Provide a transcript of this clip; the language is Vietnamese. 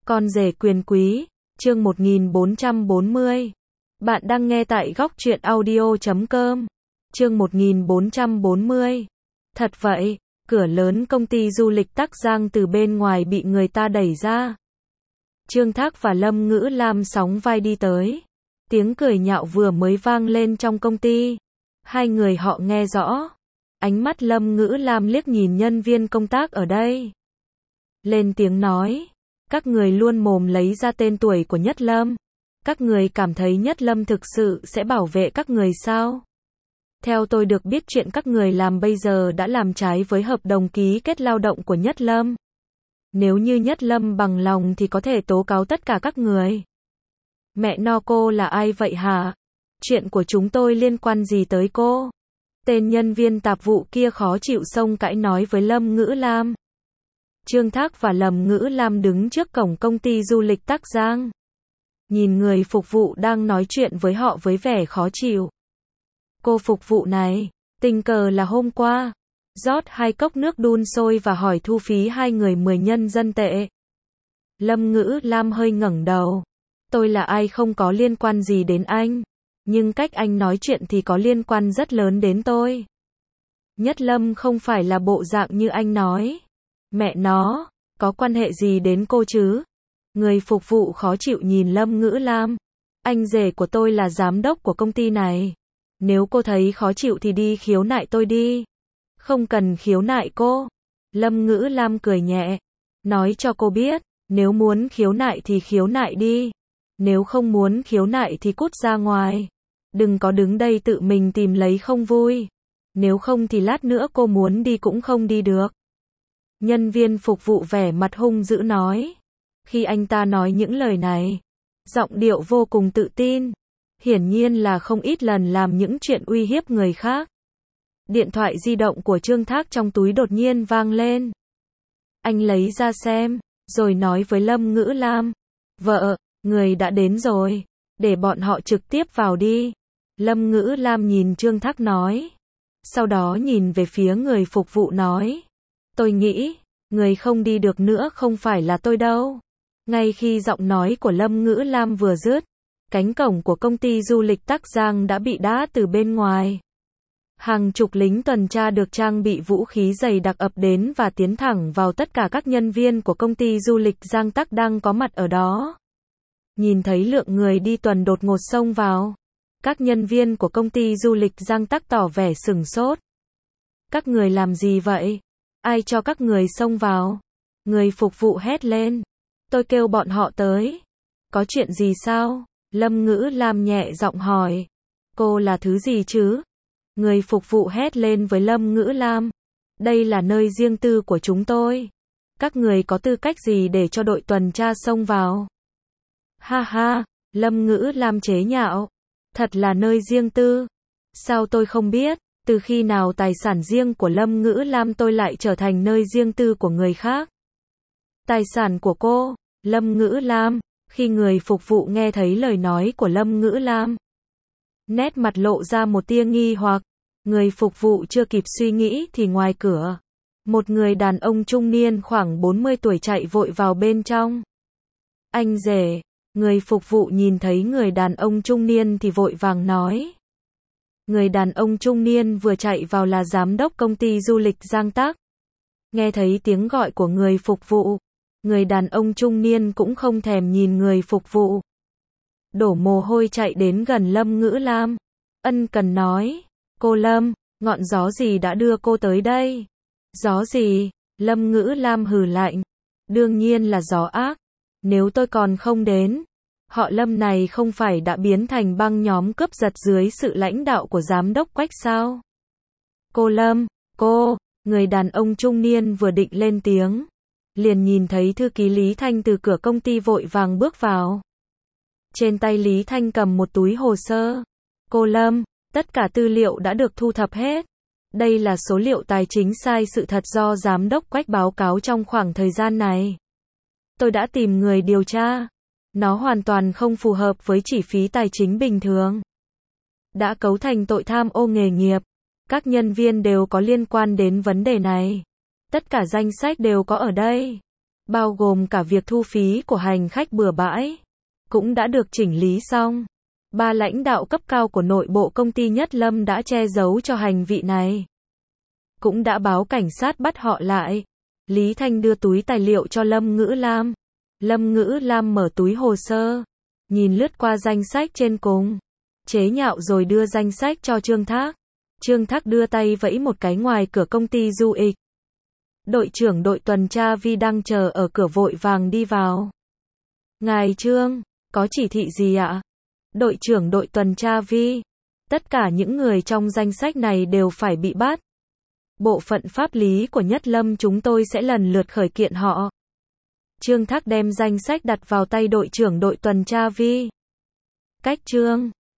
Con rể quyền quý, chương 1440. Bạn đang nghe tại góc truyện audio.com. Chương 1440. Thật vậy, cửa lớn công ty du lịch Tắc Giang từ bên ngoài bị người ta đẩy ra. Trương Thác và Lâm Ngữ Lam sóng vai đi tới. Tiếng cười nhạo vừa mới vang lên trong công ty. Hai người họ nghe rõ. Ánh mắt Lâm Ngữ Lam liếc nhìn nhân viên công tác ở đây. Lên tiếng nói. Các người luôn mồm lấy ra tên tuổi của Nhất Lâm. Các người cảm thấy Nhất Lâm thực sự sẽ bảo vệ các người sao? Theo tôi được biết chuyện các người làm bây giờ đã làm trái với hợp đồng ký kết lao động của Nhất Lâm. Nếu như Nhất Lâm bằng lòng thì có thể tố cáo tất cả các người. Mẹ no, cô là ai vậy hả? Chuyện của chúng tôi liên quan gì tới cô? Tên nhân viên tạp vụ kia khó chịu xông cãi nói với Lâm Ngữ Lam. Trương Thác và Lâm Ngữ Lam đứng trước cổng công ty du lịch Tắc Giang. Nhìn người phục vụ đang nói chuyện với họ với vẻ khó chịu. Cô phục vụ này, tình cờ là hôm qua, rót 2 cốc nước đun sôi và hỏi thu phí hai người 10 nhân dân tệ. Lâm Ngữ Lam hơi ngẩng đầu. Tôi là ai không có liên quan gì đến anh, nhưng cách anh nói chuyện thì có liên quan rất lớn đến tôi. Nhất Lâm không phải là bộ dạng như anh nói. Mẹ nó, có quan hệ gì đến cô chứ? Người phục vụ khó chịu nhìn Lâm Ngữ Lam. Anh rể của tôi là giám đốc của công ty này. Nếu cô thấy khó chịu thì đi khiếu nại tôi đi. Không cần khiếu nại cô. Lâm Ngữ Lam cười nhẹ. Nói cho cô biết, nếu muốn khiếu nại thì khiếu nại đi. Nếu không muốn khiếu nại thì cút ra ngoài. Đừng có đứng đây tự mình tìm lấy không vui. Nếu không thì lát nữa cô muốn đi cũng không đi được. Nhân viên phục vụ vẻ mặt hung dữ nói. Khi anh ta nói những lời này, giọng điệu vô cùng tự tin. Hiển nhiên là không ít lần làm những chuyện uy hiếp người khác. Điện thoại di động của Trương Thác trong túi đột nhiên vang lên. Anh lấy ra xem, rồi nói với Lâm Ngữ Lam. Vợ, người đã đến rồi, để bọn họ trực tiếp vào đi. Lâm Ngữ Lam nhìn Trương Thác nói. Sau đó nhìn về phía người phục vụ nói. Tôi nghĩ, người không đi được nữa không phải là tôi đâu. Ngay khi giọng nói của Lâm Ngữ Lam vừa dứt, cánh cổng của công ty du lịch Tắc Giang đã bị đá từ bên ngoài. Hàng chục lính tuần tra được trang bị vũ khí dày đặc ập đến và tiến thẳng vào tất cả các nhân viên của công ty du lịch Giang Tắc đang có mặt ở đó. Nhìn thấy lượng người đi tuần đột ngột xông vào, các nhân viên của công ty du lịch Giang Tắc tỏ vẻ sửng sốt. Các người làm gì vậy? Ai cho các người xông vào? Người phục vụ hét lên. Tôi kêu bọn họ tới. Có chuyện gì sao? Lâm Ngữ Lam nhẹ giọng hỏi. Cô là thứ gì chứ? Người phục vụ hét lên với Lâm Ngữ Lam. Đây là nơi riêng tư của chúng tôi. Các người có tư cách gì để cho đội tuần tra xông vào? Ha ha, Lâm Ngữ Lam chế nhạo. Thật là nơi riêng tư. Sao tôi không biết? Từ khi nào tài sản riêng của Lâm Ngữ Lam tôi lại trở thành nơi riêng tư của người khác? Tài sản của cô, Lâm Ngữ Lam. Khi người phục vụ nghe thấy lời nói của Lâm Ngữ Lam, nét mặt lộ ra một tia nghi hoặc. Người phục vụ chưa kịp suy nghĩ thì ngoài cửa, một người đàn ông trung niên khoảng 40 tuổi chạy vội vào bên trong. Anh rể. Người phục vụ nhìn thấy người đàn ông trung niên thì vội vàng nói. Người đàn ông trung niên vừa chạy vào là giám đốc công ty du lịch Giang Tắc. Nghe thấy tiếng gọi của người phục vụ, người đàn ông trung niên cũng không thèm nhìn người phục vụ. Đổ mồ hôi chạy đến gần Lâm Ngữ Lam. Ân cần nói. Cô Lâm, ngọn gió gì đã đưa cô tới đây? Gió gì? Lâm Ngữ Lam hừ lạnh. Đương nhiên là gió ác. Nếu tôi còn không đến, họ Lâm này không phải đã biến thành băng nhóm cướp giật dưới sự lãnh đạo của giám đốc Quách sao? Cô Lâm, cô, người đàn ông trung niên vừa định lên tiếng, liền nhìn thấy thư ký Lý Thanh từ cửa công ty vội vàng bước vào. Trên tay Lý Thanh cầm một túi hồ sơ. Cô Lâm, tất cả tư liệu đã được thu thập hết. Đây là số liệu tài chính sai sự thật do giám đốc Quách báo cáo trong khoảng thời gian này. Tôi đã tìm người điều tra. Nó hoàn toàn không phù hợp với chi phí tài chính bình thường. Đã cấu thành tội tham ô nghề nghiệp. Các nhân viên đều có liên quan đến vấn đề này. Tất cả danh sách đều có ở đây. bao gồm cả việc thu phí của hành khách bừa bãi, cũng đã được chỉnh lý xong. Ba lãnh đạo cấp cao của nội bộ công ty Nhất Lâm đã che giấu cho hành vi này. Cũng đã báo cảnh sát bắt họ lại. Lý Thanh đưa túi tài liệu cho Lâm Ngữ Lam. Lâm Ngữ Lam mở túi hồ sơ, nhìn lướt qua danh sách trên cùng, chế nhạo rồi đưa danh sách cho Trương Thác. Trương Thác đưa tay vẫy một cái ngoài cửa công ty du lịch. Đội trưởng đội tuần tra Vi đang chờ ở cửa vội vàng đi vào. Ngài Trương, có chỉ thị gì ạ? Đội trưởng đội tuần tra Vi. Tất cả những người trong danh sách này đều phải bị bắt. Bộ phận pháp lý của Nhất Lâm chúng tôi sẽ lần lượt khởi kiện họ. Trương Thác đem danh sách đặt vào tay đội trưởng đội tuần tra Vi. Cách Trương